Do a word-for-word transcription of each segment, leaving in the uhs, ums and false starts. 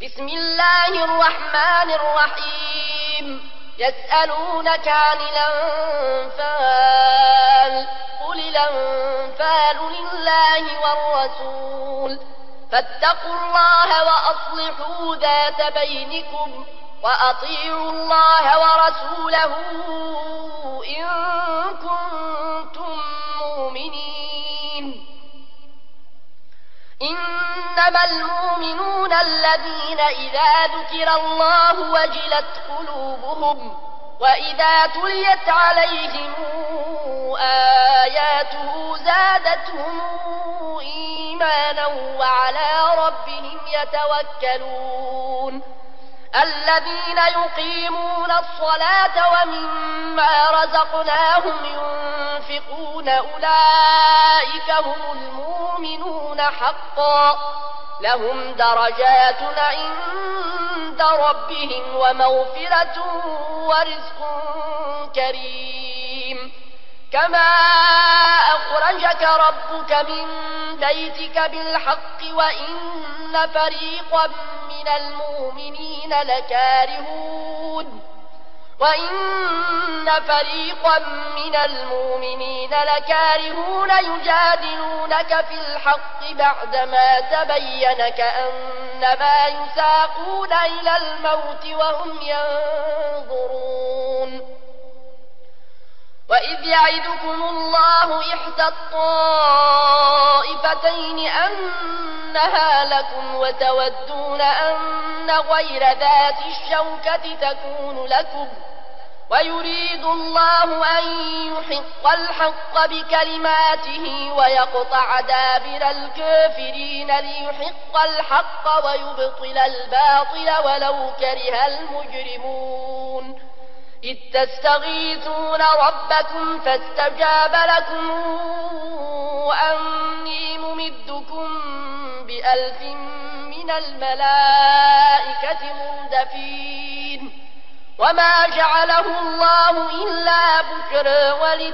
بسم الله الرحمن الرحيم يسألونك عن الأنفال قل الأنفال لله والرسول فاتقوا الله وأصلحوا ذات بينكم وأطيعوا الله ورسوله إن كنتم مؤمنين. إنما المؤمنون الذين إذا ذكر الله وجلت قلوبهم وإذا تليت عليهم آياته زادتهم إيمانا وعلى ربهم يتوكلون. الذين يقيمون الصلاة ومما رزقناهم ينفقون أولئك هم المؤمنون حقا لهم درجات عند ربهم ومغفرة ورزق كريم. كما أخرجك ربك من بيتك بالحق وإن فريقا من المؤمنين لكارهون وإن فريقا من المؤمنين لكارهون يجادلونك في الحق بعدما تبين كأنما يساقون إلى الموت وهم ينظرون. وإذ يعدكم الله إحدى الطائفتين أنها لكم وتودون أن غير ذات الشوكة تكون لكم ويريد الله أن يحق الحق بكلماته ويقطع دابر الكافرين ليحق الحق ويبطل الباطل ولو كره المجرمون. إذ تستغيثون ربكم فاستجاب لكم أني ممدكم بألف من الملائكة مردفين. وما جعله الله إلا بشرى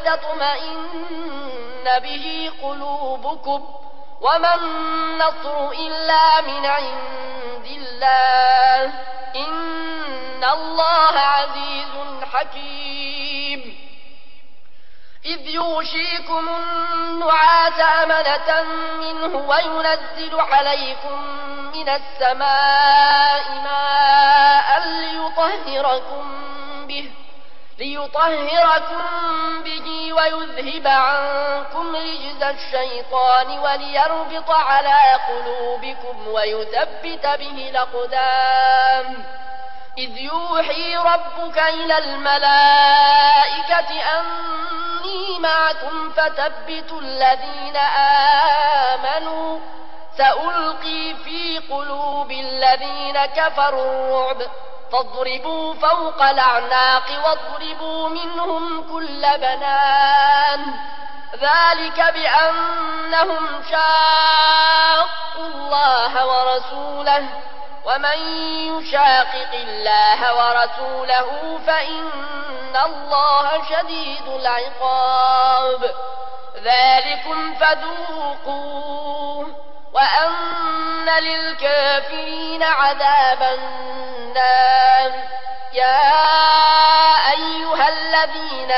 ولتطمئن به قلوبكم وما النصر إلا من عند الله إن الله عزيز حكيم. إذ يغشيكم النعاس أمنة منه وينزل عليكم من السماء ماء ليطهركم به ليطهركم به ويذهب عنكم رجز الشيطان وليربط على قلوبكم ويثبت به الأقدام. إذ يوحي ربك إلى الملائكة أني معكم فثبتوا الذين آمنوا سألقي في قلوب الذين كفروا الرعب فاضربوا فوق الأعناق واضربوا منهم كل بنان ذلك بأنهم شاقوا الله ورسوله ومن يشاقق الله ورسوله فإن الله شديد العقاب. ذلكم فذوقوه وأن للكافرين عذاب النار. يا أيها الذين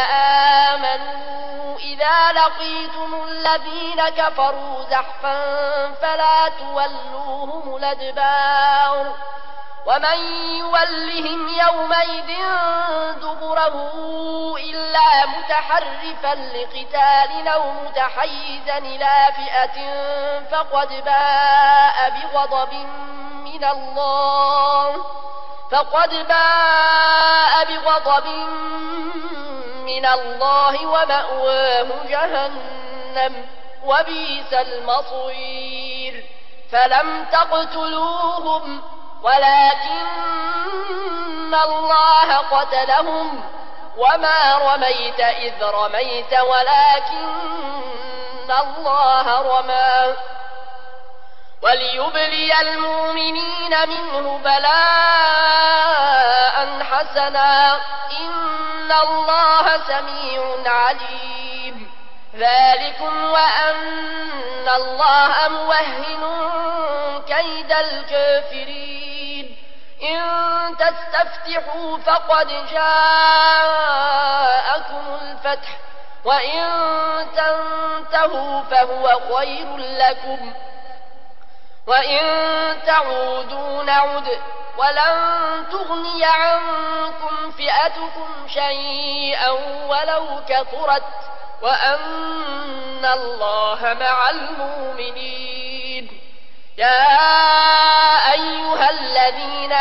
آمنوا إذا لقيتم الذين كفروا زحفا فلا تولوهم الأدبار ومن يولهم يومئذ دبره إلا متحرفا لقتال أو متحيزا إلى فئة فقد باء بغضب من الله فقد باء بغضب من الله ومأواه جهنم وبئس المصير. فلم تقتلوهم ولكن الله قتلهم وما رميت إذ رميت ولكن الله رمى وليبلي المؤمنين منه بلاء حسنا إن الله سميع عليم. ذلكم وأن الله موهن كيد الكافرين. تستفتحوا فقد جاءكم الفتح وإن تنتهوا فهو خير لكم وإن تعودوا نعد ولن تغني عنكم فئتكم شيئا ولو كثرت وأن الله مع المؤمنين. يا أيها الذين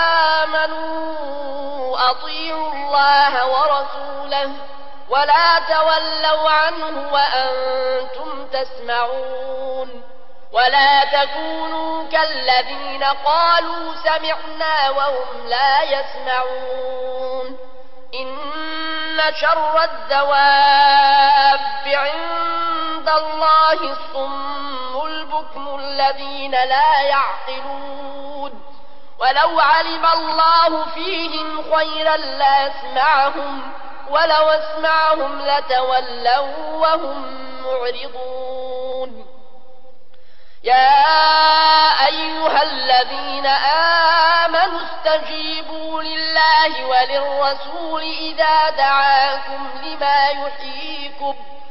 آمنوا أطيعوا الله ورسوله ولا تولوا عنه وأنتم تسمعون ولا تكونوا كالذين قالوا سمعنا وهم لا يسمعون. إن شر الدواب عند الله الصم البكم الذين لا يعقلون ولو علم الله فيهم خيرا لأسمعهم ولو أسمعهم لتولوا وهم معرضون. يا أيها الذين آمنوا استجيبوا لله وللرسول إذا دعاكم لما يحييكم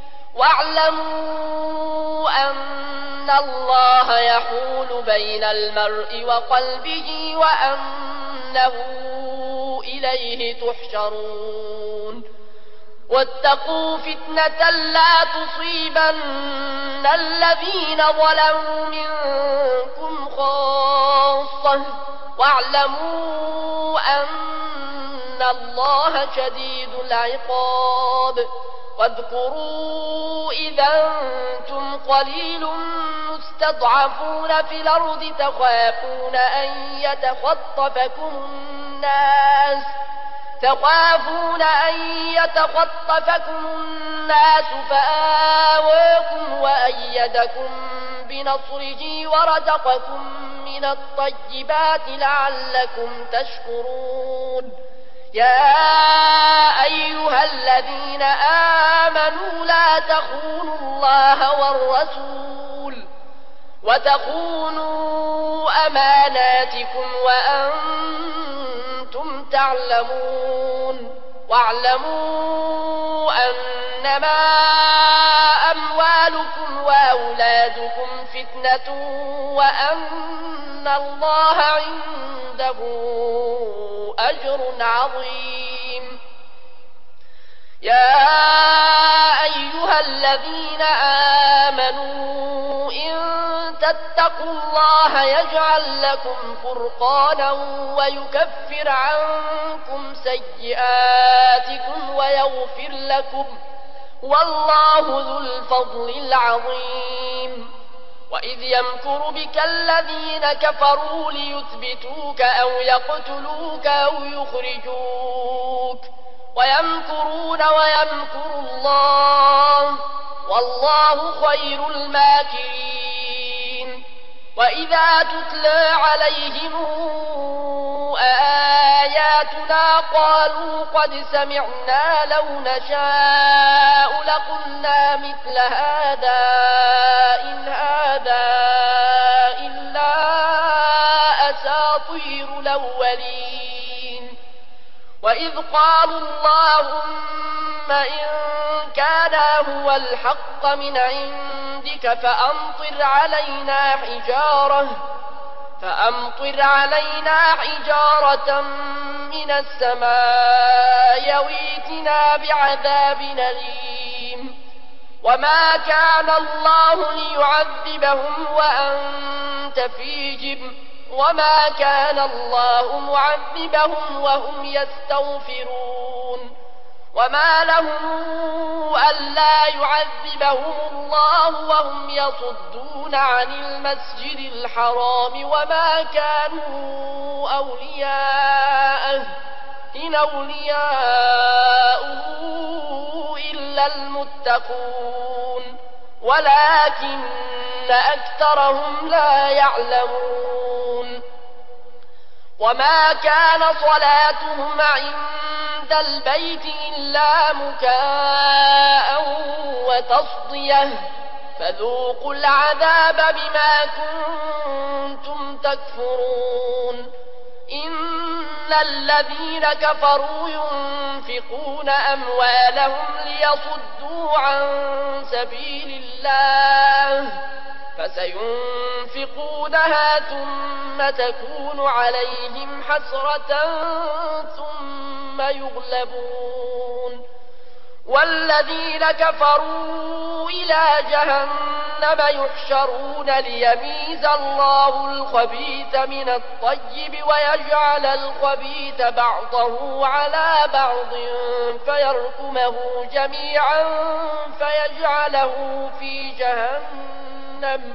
واعلموا أن الله يحول بين المرء وقلبه وأنه إليه تحشرون. واتقوا فتنة لا تصيبن الذين ظلموا منكم خاصة واعلموا أن الله شديد العقاب. واذكروا إذا أنتم قليل مستضعفون في الأرض تخافون أن يتخطفكم الناس تخافون أن يتخطفكم الناس فآواكم وأيدكم بنصره ورزقكم من الطيبات لعلكم تشكرون. يا أيها الذين آمنوا لا تخونوا الله والرسول وتخونوا أماناتكم وأنتم تعلمون واعلموا أنما أموالكم وأولادكم فتنة وأن الله عنده أجر عظيم. يا أيها الذين آمنوا إن تتقوا الله يجعل لكم فرقانا ويكفر عنكم سيئاتكم ويغفر لكم والله ذو الفضل العظيم. وإذ يمكر بك الذين كفروا ليثبتوك أو يقتلوك أو يخرجوك ويمكرون ويمكر الله والله خير الماكرين. وإذا تتلى عليهم آياتنا قالوا قد سمعنا لو نشاء لقلنا مثل هذا إن هذا إلا أساطير الأولين. وإذ قالوا اللهم إن كان هو الحق من عندك فأمطر علينا حجارة فأمطر علينا حجارة من السماء يويتنا بعذاب أليم. وما كان الله ليعذبهم وأنت فيهم وما كان الله معذبهم وهم يستغفرون. وما لهم ألا يعذبهم الله وهم يصدون عن المسجد الحرام وما كانوا أولياءه إن أولياؤه إلا المتقون ولكن أكثرهم لا يعلمون. وما كان صلاتهم عند البيت إلا مكاء وتصدية فذوقوا العذاب بما كنتم تكفرون. إن الذين كفروا ينفقون أموالهم ليصدوا عن سبيل الله فسينفقونها ثم تكون عليهم حسرة ثم يغلبون والذين كفروا إلى جهنم يحشرون ليميز الله الخبيث من الطيب ويجعل الخبيث بعضه على بعض فيركمه جميعا فيجعله في جهنم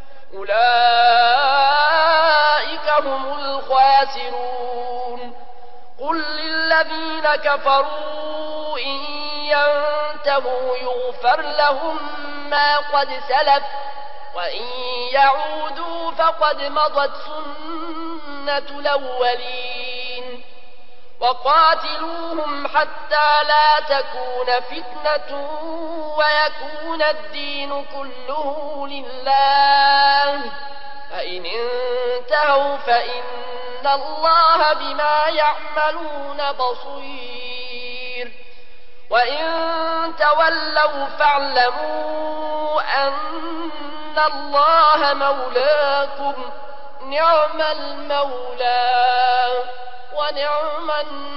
أولئك هم الخاسرون قل للذين كفروا إن ينتهوا يغفر لهم ما قد سلف وإن يعودوا فقد مضت سنة الأولين وقاتلوهم حتى لا تكون فتنة ويكون الدين كله لله فإن انتهوا فإن الله بما يعملون بصير وإن تولوا فاعلموا أن الله مولاكم نعم المولى ونعم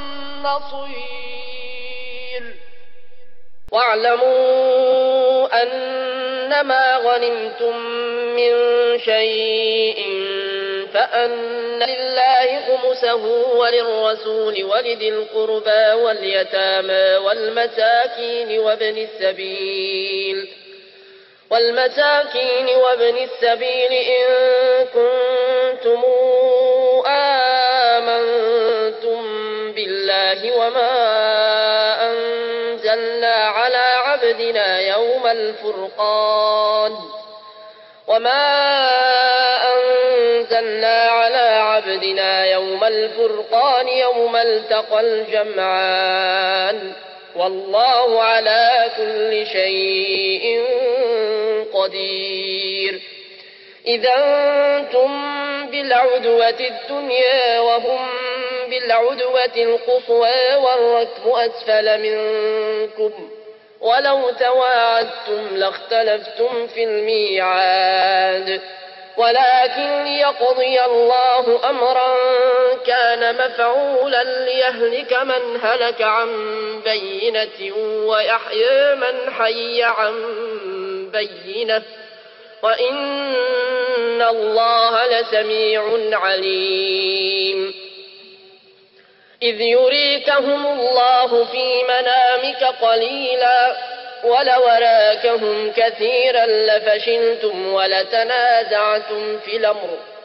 النصير واعلموا أنما غنمتم من شيء فأن لله خمسه وللرسول ولذي القربى واليتامى والمساكين وابن السبيل والمساكين وابن السبيل إن كنتم آمنتم بالله وما أنزلنا على عبدنا يوم الفرقان وما أنزلنا على عبدنا يوم الفرقان يوم التقى الجمعان والله على كل شيء قدير إذا أنتم بالعدوة الدنيا وهم بالعدوة القصوى والركب أسفل منكم ولو تواعدتم لاختلفتم في الميعاد ولكن ليقضي الله أمرا كان مفعولا ليهلك من هلك عن بينة ويحيى من حي عن بينة وإن الله لسميع عليم إذ يريكهم الله في منامك قليلا ولو أراكهم كثيرا لفشلتم ولتنازعتم في الأمر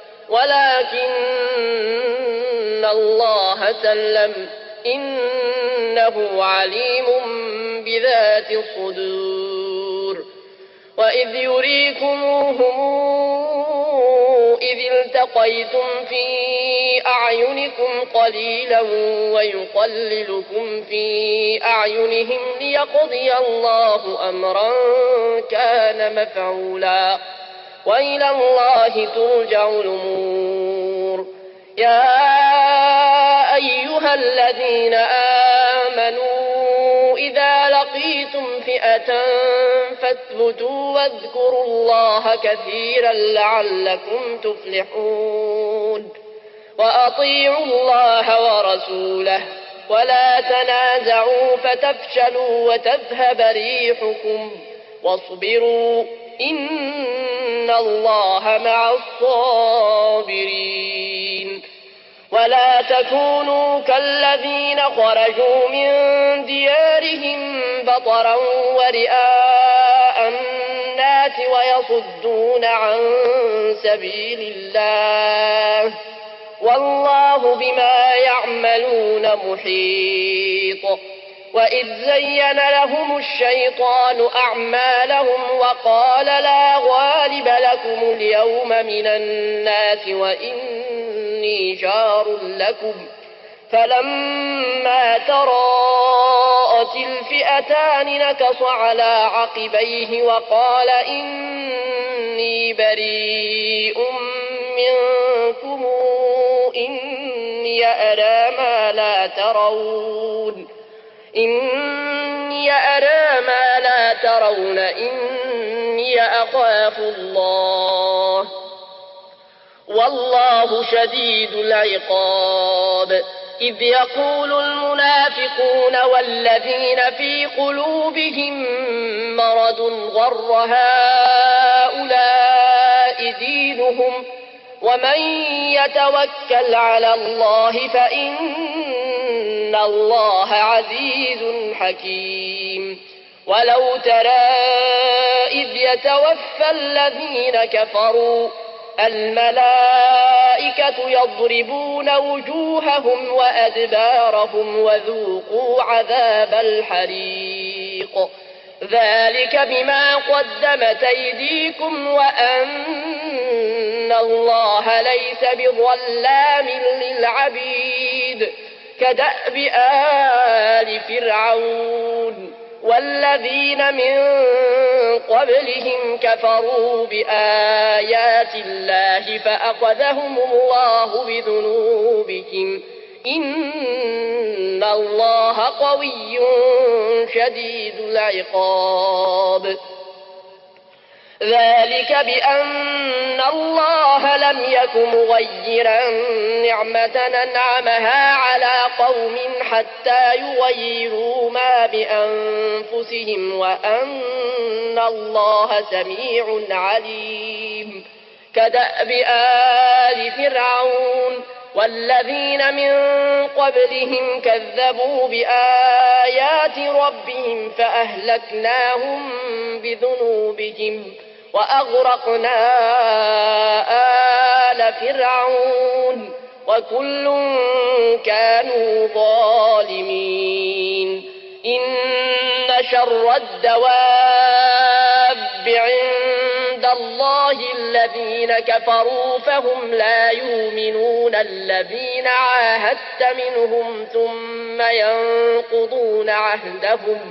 ولكن الله سلم إنه عليم بذات الصدور وإذ يريكموهم إذ التقيتم في أعينكم قليلا ويقللكم في أعينهم ليقضي الله أمرا كان مفعولا وإلى الله ترجع الأمور يا أيها الذين آمنوا إذا لقيتم فئة فاثبتوا واذكروا الله كثيرا لعلكم تفلحون وأطيعوا الله ورسوله ولا تنازعوا فتفشلوا وتذهب ريحكم واصبروا إن الله مع الصابرين ولا تكونوا كالذين خرجوا من ديارهم بطرا ورئاء الناس ويصدون عن سبيل الله والله بما يعملون محيط وإذ زين لهم الشيطان أعمالهم وقال لا غالب لكم اليوم من الناس وإني جار لكم فلما تراءت الفئتان نكص على عقبيه وقال إني بريء منكم إني أرى ما لا ترون إني أرى ما لا ترون إني أخاف الله والله شديد العقاب إذ يقول المنافقون والذين في قلوبهم مرض غر هؤلاء دينهم ومن يتوكل على الله فإن الله عزيز حكيم ولو ترى إذ يتوفى الذين كفروا الملائكة يضربون وجوههم وأدبارهم وذوقوا عذاب الحريق ذلك بما قدمت أيديكم وأن الله ليس بظلام للعبيد كدأب آل فرعون والذين من قبلهم كفروا بآيات الله فأخذهم الله بذنوبهم إن الله قوي شديد العقاب ذلك بأن الله لم يك مغيرا نعمة أنعمها على قوم حتى يغيروا ما بأنفسهم وأن الله سميع عليم كدأب آل فرعون والذين من قبلهم كذبوا بآيات ربهم فأهلكناهم بذنوبهم وأغرقنا آل فرعون وكل كانوا ظالمين إن شر الدواب عند الله الذين كفروا فهم لا يؤمنون الذين عاهدت منهم ثم ينقضون عهدهم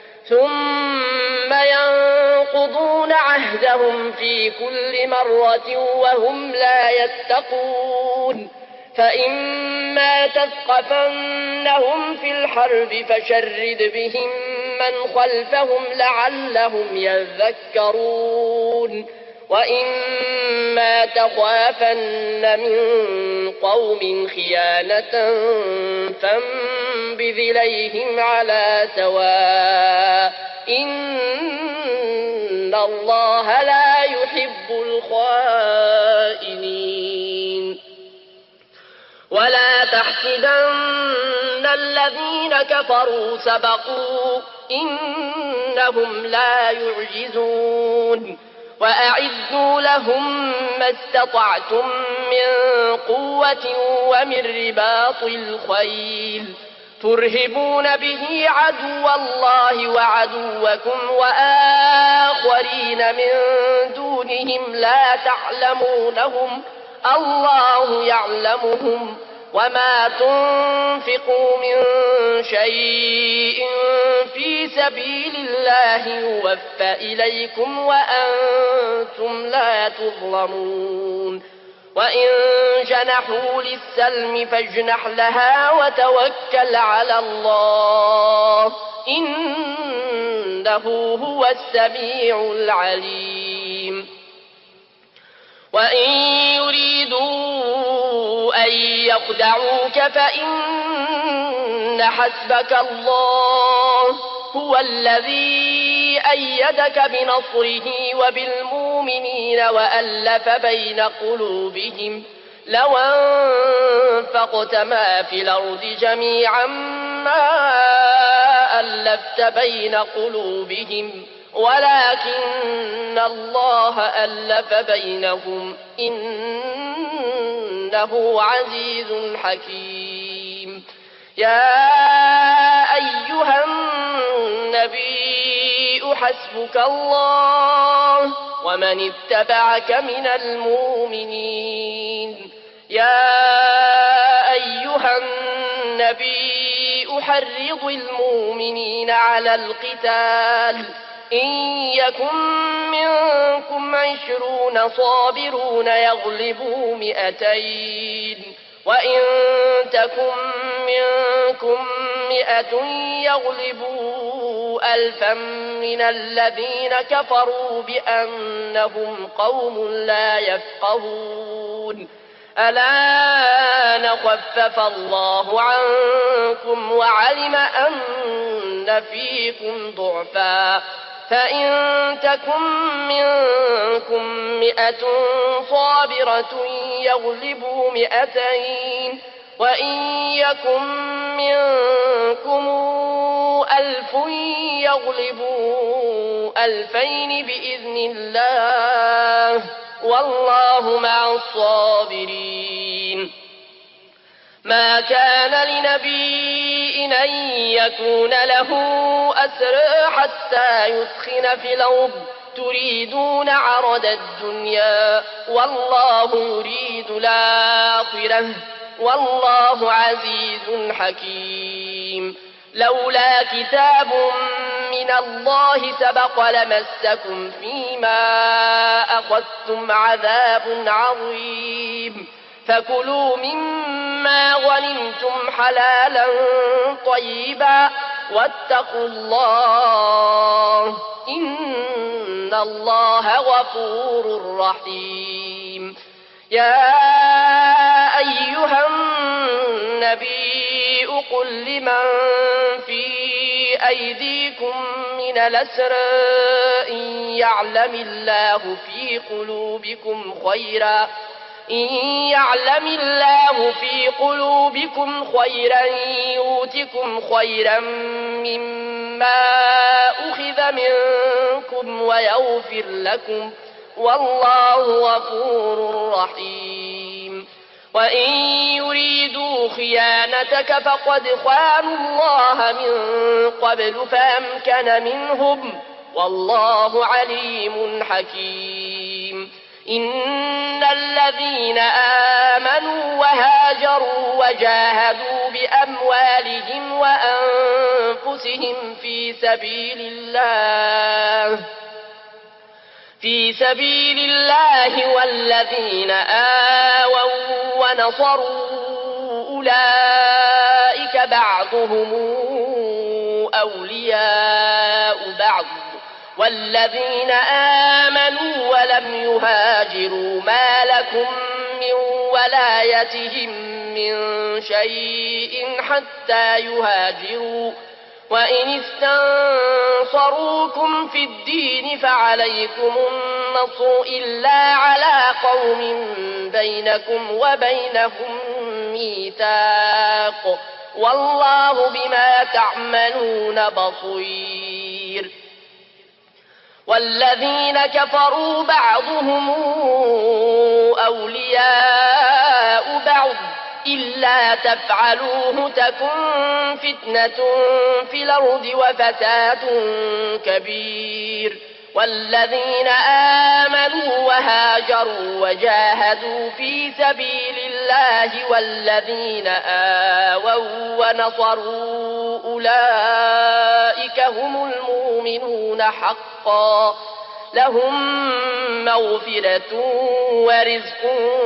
ثم ينقضون عهدهم في كل مرة وهم لا يتقون فإما تثقفنهم في الحرب فشرد بهم من خلفهم لعلهم يذكرون وإما تخافن من قوم خيانة فانبذ إليهم على سواء إن الله لا يحب الخائنين ولا تحسبن الذين كفروا سبقوا إنهم لا يعجزون وأعدوا لهم ما استطعتم من قوة ومن رباط الخيل ترهبون به عدو الله وعدوكم وآخرين من دونهم لا تعلمونهم الله يعلمهم وما تنفقوا من شيء في سبيل الله يوفى إليكم وأنتم لا تظلمون وإن جنحوا للسلم فاجنح لها وتوكل على الله إنه هو السميع العليم وإن يريدوا أن يخدعوك فإن حسبك الله هو الذي أيدك بنصره وبالمؤمنين وألف بين قلوبهم لو أنفقت ما في الأرض جميعا ما ألفت بين قلوبهم ولكن الله ألف بينهم إنه عزيز حكيم يا أيها النبي حسبك الله ومن اتبعك من المؤمنين يا أيها النبي حرض المؤمنين على القتال إن يكن منكم عشرون صابرون يغلبوا مئتين وإن تكن منكم مئة يغلبوا ألفا من الذين كفروا بأنهم قوم لا يفقهون الآن خفف الله عنكم وعلم أن فيكم ضعفا فإن تكن منكم مئة صابرة يغلبوا مئتين وإن يكن منكم ألف يغلبوا ألفين بإذن الله والله مع الصابرين. ما كان لنبي أن يكون له أسرى حتى يثخن في الأرض تريدون عرض الدنيا والله يريد الآخرة والله عزيز حكيم. لولا كتاب من الله سبق لمسكم فيما أخذتم عذاب عظيم فكلوا مما غنمتم حلالا طيبا واتقوا الله إن الله غفور رحيم. يا أيها النبي قل لمن في أيديكم من الأسرى إن يعلم الله في قلوبكم خيرا إن يعلم الله في قلوبكم خيرا يؤتكم خيرا مما أخذ منكم ويغفر لكم والله غفور رحيم. وإن يريدوا خيانتك فقد خانوا الله من قبل فأمكن منهم والله عليم حكيم. إن الذين آمنوا وهاجروا وجاهدوا بأموالهم وأنفسهم في سبيل الله في سبيل الله والذين آووا ونصروا أولئك بعضهم أولياء بعض والذين آمنوا ولم يهاجروا ما لكم من ولايتهم من شيء حتى يهاجروا وإن استنصروكم في الدين فعليكم النصر إلا على قوم بينكم وبينهم ميثاق والله بما تعملون بصير. والذين كفروا بعضهم أولياء بعض إلا تفعلوه تكن فتنة في الأرض وفساد كبير. والذين آمنوا وهاجروا وجاهدوا في سبيل الله والذين آووا ونصروا أولئك هم المؤمنون حقا لهم مغفرة ورزق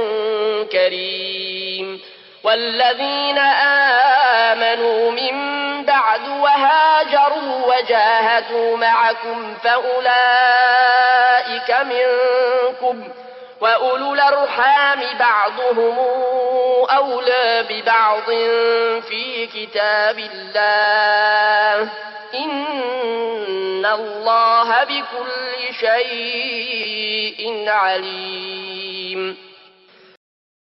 كريم. والذين آمنوا من بعد وهاجروا وجاهدوا معكم فأولئك منكم وأولو الأرحام بعضهم أولى ببعض في كتاب الله إن الله بكل شيء عليم.